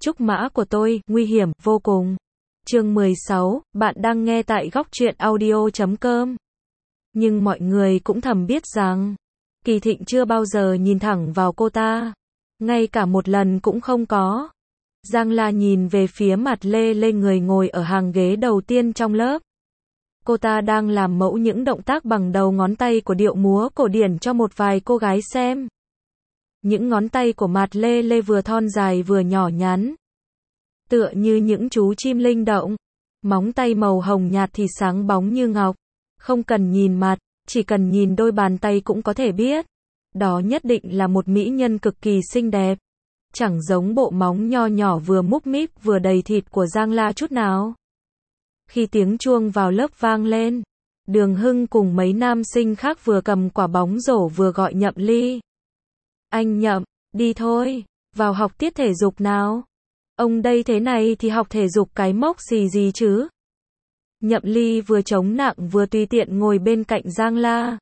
Trúc mã của tôi, nguy hiểm, vô cùng. Chương 16, bạn đang nghe tại góc truyện audio.com. Nhưng mọi người cũng thầm biết rằng, Kỳ Thịnh chưa bao giờ nhìn thẳng vào cô ta. Ngay cả một lần cũng không có. Giang La nhìn về phía mặt Lê Lê, người ngồi ở hàng ghế đầu tiên trong lớp. Cô ta đang làm mẫu những động tác bằng đầu ngón tay của điệu múa cổ điển cho một vài cô gái xem. Những ngón tay của mặt Lê Lê vừa thon dài vừa nhỏ nhắn, tựa như những chú chim linh động. Móng tay màu hồng nhạt thì sáng bóng như ngọc. Không cần nhìn mặt, chỉ cần nhìn đôi bàn tay cũng có thể biết. Đó nhất định là một mỹ nhân cực kỳ xinh đẹp. Chẳng giống bộ móng nho nhỏ vừa múc míp vừa đầy thịt của Giang La chút nào. Khi tiếng chuông vào lớp vang lên, Đường Hưng cùng mấy nam sinh khác vừa cầm quả bóng rổ vừa gọi Nhậm Ly. Anh Nhậm, đi thôi, vào học tiết thể dục nào. Ông đây thế này thì học thể dục cái mốc gì chứ. Nhậm Ly vừa chống nặng vừa tùy tiện ngồi bên cạnh Giang La.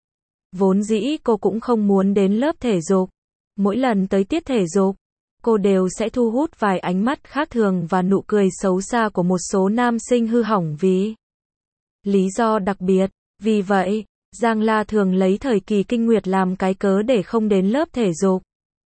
Vốn dĩ cô cũng không muốn đến lớp thể dục. Mỗi lần tới tiết thể dục, cô đều sẽ thu hút vài ánh mắt khác thường và nụ cười xấu xa của một số nam sinh hư hỏng vì lý do đặc biệt. Vì vậy, Giang La thường lấy thời kỳ kinh nguyệt làm cái cớ để không đến lớp thể dục.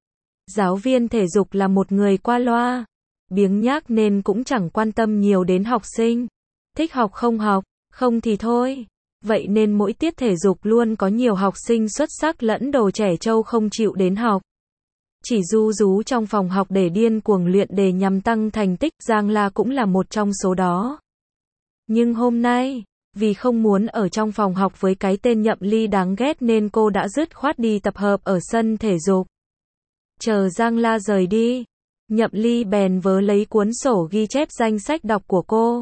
Giáo viên thể dục là một người qua loa, biếng nhác nên cũng chẳng quan tâm nhiều đến học sinh. Thích học, không thì thôi. Vậy nên mỗi tiết thể dục luôn có nhiều học sinh xuất sắc lẫn đồ trẻ trâu không chịu đến học. Chỉ ru rú trong phòng học để điên cuồng luyện đề nhằm tăng thành tích. Giang La cũng là một trong số đó. Nhưng hôm nay, vì không muốn ở trong phòng học với cái tên Nhậm Ly đáng ghét nên cô đã dứt khoát đi tập hợp ở sân thể dục. Chờ Giang La rời đi, Nhậm Ly bèn vớ lấy cuốn sổ ghi chép danh sách đọc của cô.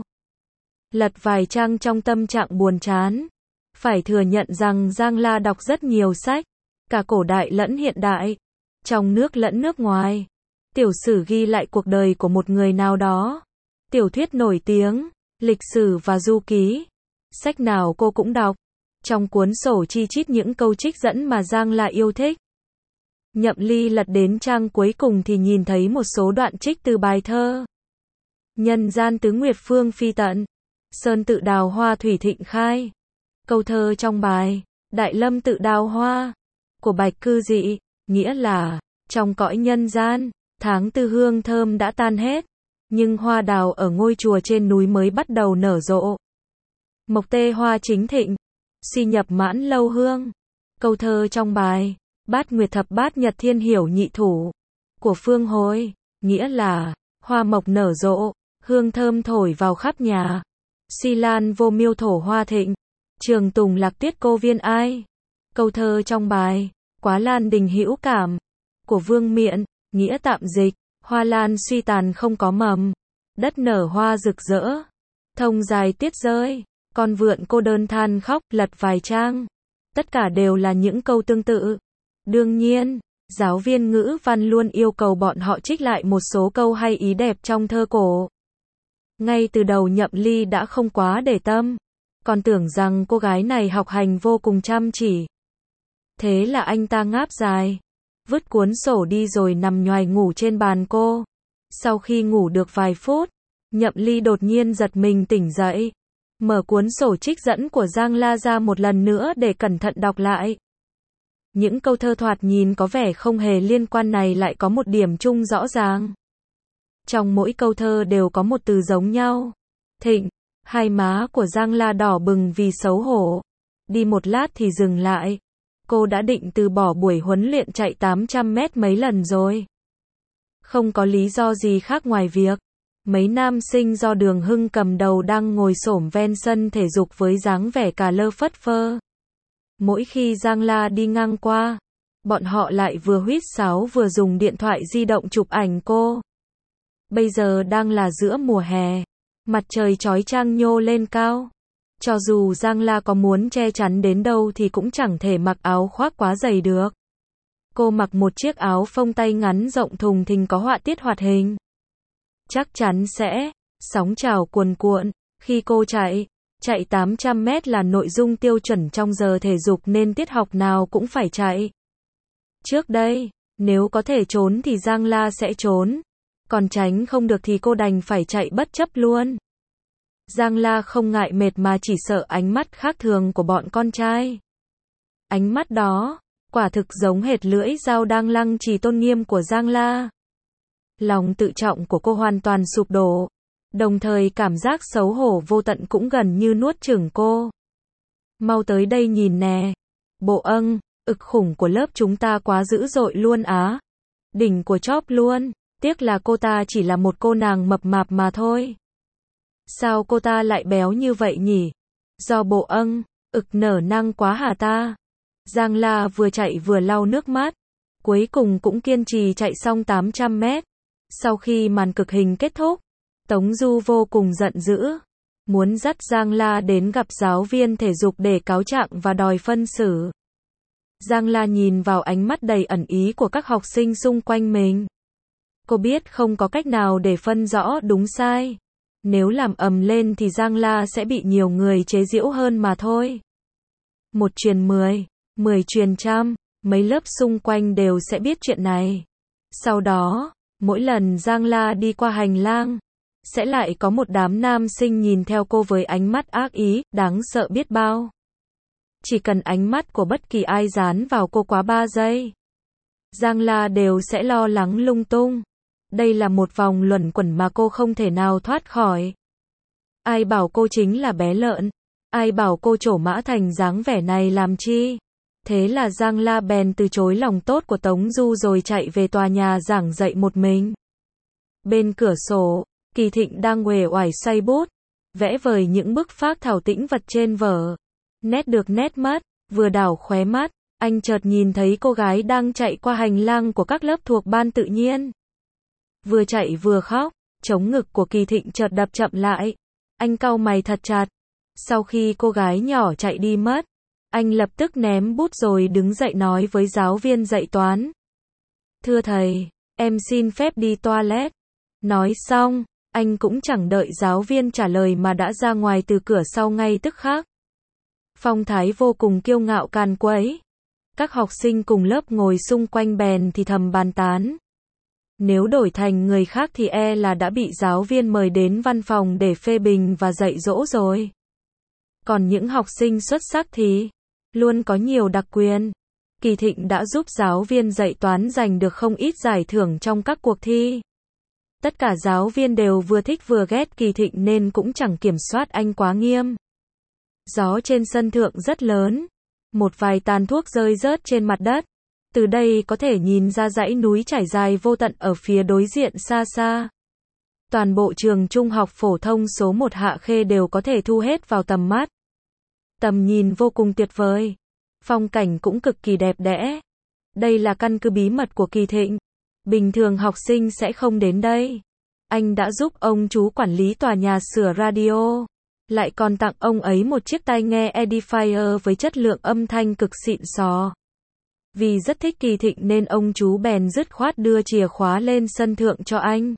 Lật vài trang trong tâm trạng buồn chán. Phải thừa nhận rằng Giang La đọc rất nhiều sách, cả cổ đại lẫn hiện đại, trong nước lẫn nước ngoài. Tiểu sử ghi lại cuộc đời của một người nào đó, tiểu thuyết nổi tiếng, lịch sử và du ký. Sách nào cô cũng đọc. Trong cuốn sổ chi chít những câu trích dẫn mà Giang La yêu thích. Nhậm Ly lật đến trang cuối cùng thì nhìn thấy một số đoạn trích từ bài thơ Nhân gian tứ nguyệt phương phi tận, sơn tự đào hoa thủy thịnh khai. Câu thơ trong bài Đại lâm tự đào hoa của Bạch Cư Dị, nghĩa là trong cõi nhân gian, tháng tư hương thơm đã tan hết, nhưng hoa đào ở ngôi chùa trên núi mới bắt đầu nở rộ. Mộc tê hoa chính thịnh, suy nhập mãn lâu hương. Câu thơ trong bài Bát Nguyệt Thập Bát Nhật Thiên Hiểu Nhị Thủ của Phương Hồi, nghĩa là hoa mộc nở rộ, hương thơm thổi vào khắp nhà. Suy lan vô miêu thổ hoa thịnh, trường tùng lạc tiết cô viên ai. Câu thơ trong bài Quá lan đình hữu cảm của Vương Miện, nghĩa tạm dịch, hoa lan suy tàn không có mầm, đất nở hoa rực rỡ, thông dài tiết rơi, con vượn cô đơn than khóc. Lật vài trang, tất cả đều là những câu tương tự. Đương nhiên, giáo viên ngữ văn luôn yêu cầu bọn họ trích lại một số câu hay ý đẹp trong thơ cổ. Ngay từ đầu Nhậm Ly đã không quá để tâm, còn tưởng rằng cô gái này học hành vô cùng chăm chỉ. Thế là anh ta ngáp dài, vứt cuốn sổ đi rồi nằm nhoài ngủ trên bàn cô. Sau khi ngủ được vài phút, Nhậm Ly đột nhiên giật mình tỉnh dậy, mở cuốn sổ trích dẫn của Giang La ra một lần nữa để cẩn thận đọc lại. Những câu thơ thoạt nhìn có vẻ không hề liên quan này lại có một điểm chung rõ ràng. Trong mỗi câu thơ đều có một từ giống nhau. Thịnh, hai má của Giang La đỏ bừng vì xấu hổ. Đi một lát thì dừng lại. Cô đã định từ bỏ buổi huấn luyện chạy 800 mét mấy lần rồi. Không có lý do gì khác ngoài việc mấy nam sinh do Đường Hưng cầm đầu đang ngồi xổm ven sân thể dục với dáng vẻ cà lơ phất phơ. Mỗi khi Giang La đi ngang qua, bọn họ lại vừa huýt sáo vừa dùng điện thoại di động chụp ảnh cô. Bây giờ đang là giữa mùa hè, mặt trời chói chang nhô lên cao. Cho dù Giang La có muốn che chắn đến đâu thì cũng chẳng thể mặc áo khoác quá dày được. Cô mặc một chiếc áo phông tay ngắn rộng thùng thình có họa tiết hoạt hình. Chắc chắn sẽ sóng trào cuồn cuộn khi cô chạy 800 mét là nội dung tiêu chuẩn trong giờ thể dục nên tiết học nào cũng phải chạy. Trước đây, nếu có thể trốn thì Giang La sẽ trốn. Còn tránh không được thì cô đành phải chạy bất chấp luôn. Giang La không ngại mệt mà chỉ sợ ánh mắt khác thường của bọn con trai. Ánh mắt đó, quả thực giống hệt lưỡi dao đang lăng trì tôn nghiêm của Giang La. Lòng tự trọng của cô hoàn toàn sụp đổ, đồng thời cảm giác xấu hổ vô tận cũng gần như nuốt chửng cô. Mau tới đây nhìn nè. Bộ ực khủng của lớp chúng ta quá dữ dội luôn á. Đỉnh của chóp luôn, tiếc là cô ta chỉ là một cô nàng mập mạp mà thôi. Sao cô ta lại béo như vậy nhỉ? Do bộ ực nở năng quá hả ta? Giang La vừa chạy vừa lau nước mắt. Cuối cùng cũng kiên trì chạy xong 800 mét. Sau khi màn cực hình kết thúc, Tống Du vô cùng giận dữ. Muốn dắt Giang La đến gặp giáo viên thể dục để cáo trạng và đòi phân xử. Giang La nhìn vào ánh mắt đầy ẩn ý của các học sinh xung quanh mình. Cô biết không có cách nào để phân rõ đúng sai. Nếu làm ầm lên thì Giang La sẽ bị nhiều người chế giễu hơn mà thôi. 1 truyền 10, 10 truyền trăm, mấy lớp xung quanh đều sẽ biết chuyện này. Sau đó, mỗi lần Giang La đi qua hành lang, sẽ lại có một đám nam sinh nhìn theo cô với ánh mắt ác ý, đáng sợ biết bao. Chỉ cần ánh mắt của bất kỳ ai dán vào cô quá 3 giây, Giang La đều sẽ lo lắng lung tung. Đây là một vòng luẩn quẩn mà cô không thể nào thoát khỏi. Ai bảo cô chính là bé lợn? Ai bảo cô trổ mã thành dáng vẻ này làm chi? Thế là Giang La bèn từ chối lòng tốt của Tống Du rồi chạy về tòa nhà giảng dạy một mình. Bên cửa sổ, Kỳ Thịnh đang uể oải xoay bút, vẽ vời những bức phác thảo tĩnh vật trên vở. Nét được nét mắt, vừa đảo khóe mắt, anh chợt nhìn thấy cô gái đang chạy qua hành lang của các lớp thuộc ban tự nhiên. Vừa chạy vừa khóc, chống ngực của Kỳ Thịnh chợt đập chậm lại. Anh cau mày thật chặt. Sau khi cô gái nhỏ chạy đi mất, anh lập tức ném bút rồi đứng dậy nói với giáo viên dạy toán. Thưa thầy, em xin phép đi toilet. Nói xong, anh cũng chẳng đợi giáo viên trả lời mà đã ra ngoài từ cửa sau ngay tức khắc. Phong thái vô cùng kiêu ngạo càn quấy. Các học sinh cùng lớp ngồi xung quanh bèn thì thầm bàn tán. Nếu đổi thành người khác thì là đã bị giáo viên mời đến văn phòng để phê bình và dạy dỗ rồi. Còn những học sinh xuất sắc thì luôn có nhiều đặc quyền. Kỳ Thịnh đã giúp giáo viên dạy toán giành được không ít giải thưởng trong các cuộc thi. Tất cả giáo viên đều vừa thích vừa ghét Kỳ Thịnh nên cũng chẳng kiểm soát anh quá nghiêm. Gió trên sân thượng rất lớn. Một vài tàn thuốc rơi rớt trên mặt đất. Từ đây có thể nhìn ra dãy núi trải dài vô tận ở phía đối diện xa xa. Toàn bộ trường trung học phổ thông số 1 Hạ Khê đều có thể thu hết vào tầm mắt. Tầm nhìn vô cùng tuyệt vời. Phong cảnh cũng cực kỳ đẹp đẽ. Đây là căn cứ bí mật của Kỳ Thịnh. Bình thường học sinh sẽ không đến đây. Anh đã giúp ông chú quản lý tòa nhà sửa radio. Lại còn tặng ông ấy một chiếc tai nghe Edifier với chất lượng âm thanh cực xịn sò. Vì rất thích Kỳ Thịnh nên ông chú bèn dứt khoát đưa chìa khóa lên sân thượng cho anh.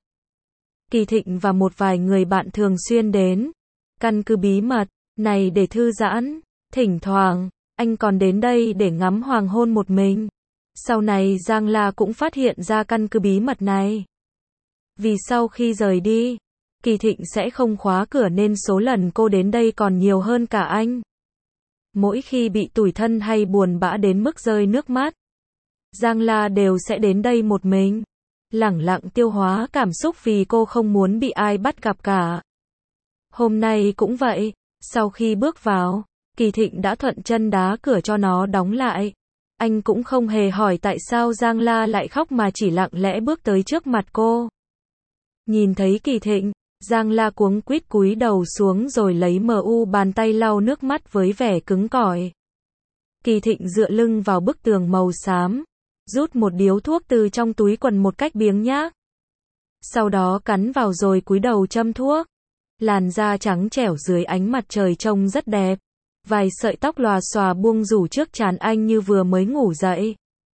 Kỳ Thịnh và một vài người bạn thường xuyên đến căn cứ bí mật này để thư giãn. Thỉnh thoảng, anh còn đến đây để ngắm hoàng hôn một mình. Sau này Giang La cũng phát hiện ra căn cứ bí mật này. Vì sau khi rời đi, Kỳ Thịnh sẽ không khóa cửa nên số lần cô đến đây còn nhiều hơn cả anh. Mỗi khi bị tủi thân hay buồn bã đến mức rơi nước mắt, Giang La đều sẽ đến đây một mình, lẳng lặng tiêu hóa cảm xúc vì cô không muốn bị ai bắt gặp cả. Hôm nay cũng vậy, sau khi bước vào, Kỳ Thịnh đã thuận chân đá cửa cho nó đóng lại. Anh cũng không hề hỏi tại sao Giang La lại khóc mà chỉ lặng lẽ bước tới trước mặt cô. Nhìn thấy Kỳ Thịnh, Giang La cuống quýt cúi đầu xuống rồi lấy bàn tay lau nước mắt với vẻ cứng cỏi. Kỳ Thịnh dựa lưng vào bức tường màu xám, rút một điếu thuốc từ trong túi quần một cách biếng nhác. Sau đó cắn vào rồi cúi đầu châm thuốc. Làn da trắng trẻo dưới ánh mặt trời trông rất đẹp. Vài sợi tóc lòa xòa buông rủ trước trán anh như vừa mới ngủ dậy.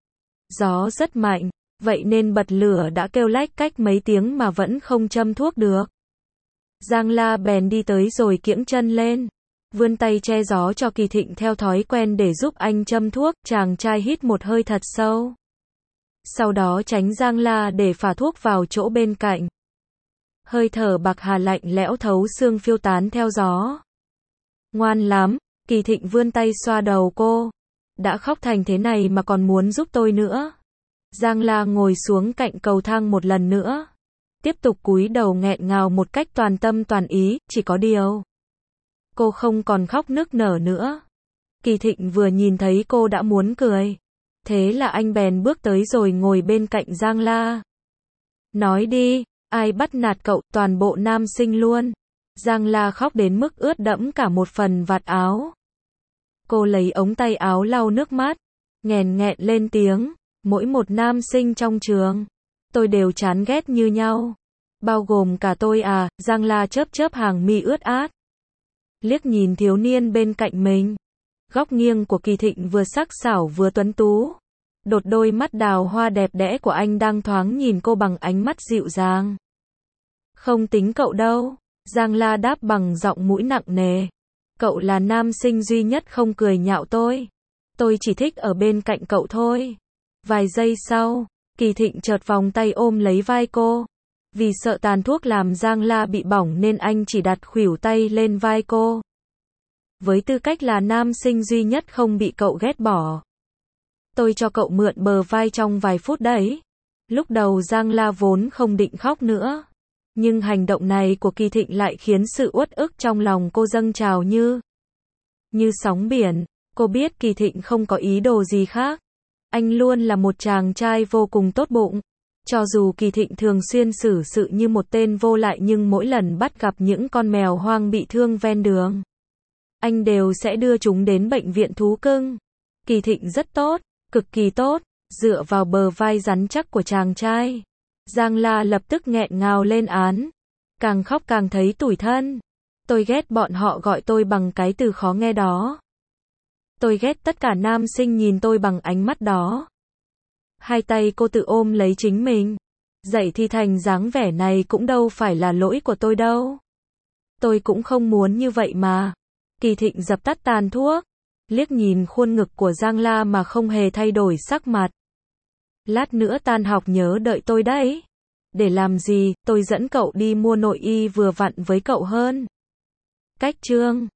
Gió rất mạnh, vậy nên bật lửa đã kêu lách cách mấy tiếng mà vẫn không châm thuốc được. Giang La bèn đi tới rồi kiễng chân lên, vươn tay che gió cho Kỳ Thịnh theo thói quen để giúp anh châm thuốc. Chàng trai hít một hơi thật sâu. sau đó tránh Giang La để phả thuốc vào chỗ bên cạnh. Hơi thở bạc hà lạnh lẽo thấu xương phiêu tán theo gió. Ngoan lắm, Kỳ Thịnh vươn tay xoa đầu cô. Đã khóc thành thế này mà còn muốn giúp tôi nữa. Giang La ngồi xuống cạnh cầu thang một lần nữa. Tiếp tục cúi đầu nghẹn ngào một cách toàn tâm toàn ý, chỉ có điều. Cô không còn khóc nức nở nữa. Kỳ Thịnh vừa nhìn thấy cô đã muốn cười. Thế là anh bèn bước tới rồi ngồi bên cạnh Giang La. Nói đi, ai bắt nạt cậu, toàn bộ nam sinh luôn. Giang La khóc đến mức ướt đẫm cả một phần vạt áo. Cô lấy ống tay áo lau nước mắt, nghẹn nghẹn lên tiếng, mỗi một nam sinh trong trường, tôi đều chán ghét như nhau. Bao gồm cả tôi à, Giang La chớp chớp hàng mi ướt át. Liếc nhìn thiếu niên bên cạnh mình. Góc nghiêng của Kỳ Thịnh vừa sắc sảo vừa tuấn tú. Đột đôi mắt đào hoa đẹp đẽ của anh đang thoáng nhìn cô bằng ánh mắt dịu dàng. Không tính cậu đâu, Giang La đáp bằng giọng mũi nặng nề. Cậu là nam sinh duy nhất không cười nhạo tôi. Tôi chỉ thích ở bên cạnh cậu thôi. Vài giây sau, Kỳ Thịnh chợt vòng tay ôm lấy vai cô. Vì sợ tàn thuốc làm Giang La bị bỏng nên anh chỉ đặt khuỷu tay lên vai cô. Với tư cách là nam sinh duy nhất không bị cậu ghét bỏ. Tôi cho cậu mượn bờ vai trong vài phút đấy. Lúc đầu Giang La vốn không định khóc nữa. Nhưng hành động này của Kỳ Thịnh lại khiến sự uất ức trong lòng cô dâng trào như sóng biển. Cô biết Kỳ Thịnh không có ý đồ gì khác. Anh luôn là một chàng trai vô cùng tốt bụng. Cho dù Kỳ Thịnh thường xuyên xử sự như một tên vô lại nhưng mỗi lần bắt gặp những con mèo hoang bị thương ven đường, anh đều sẽ đưa chúng đến bệnh viện thú cưng. Kỳ Thịnh rất tốt, cực kỳ tốt, dựa vào bờ vai rắn chắc của chàng trai. Giang La lập tức nghẹn ngào lên án. Càng khóc càng thấy tủi thân. Tôi ghét bọn họ gọi tôi bằng cái từ khó nghe đó. Tôi ghét tất cả nam sinh nhìn tôi bằng ánh mắt đó. Hai tay cô tự ôm lấy chính mình. Dậy thì thành dáng vẻ này cũng đâu phải là lỗi của tôi đâu. Tôi cũng không muốn như vậy mà. Kỳ Thịnh dập tắt tàn thuốc. Liếc nhìn khuôn ngực của Giang La mà không hề thay đổi sắc mặt. Lát nữa tan học nhớ đợi tôi đấy. Để làm gì, tôi dẫn cậu đi mua nội y vừa vặn với cậu hơn. Cách chương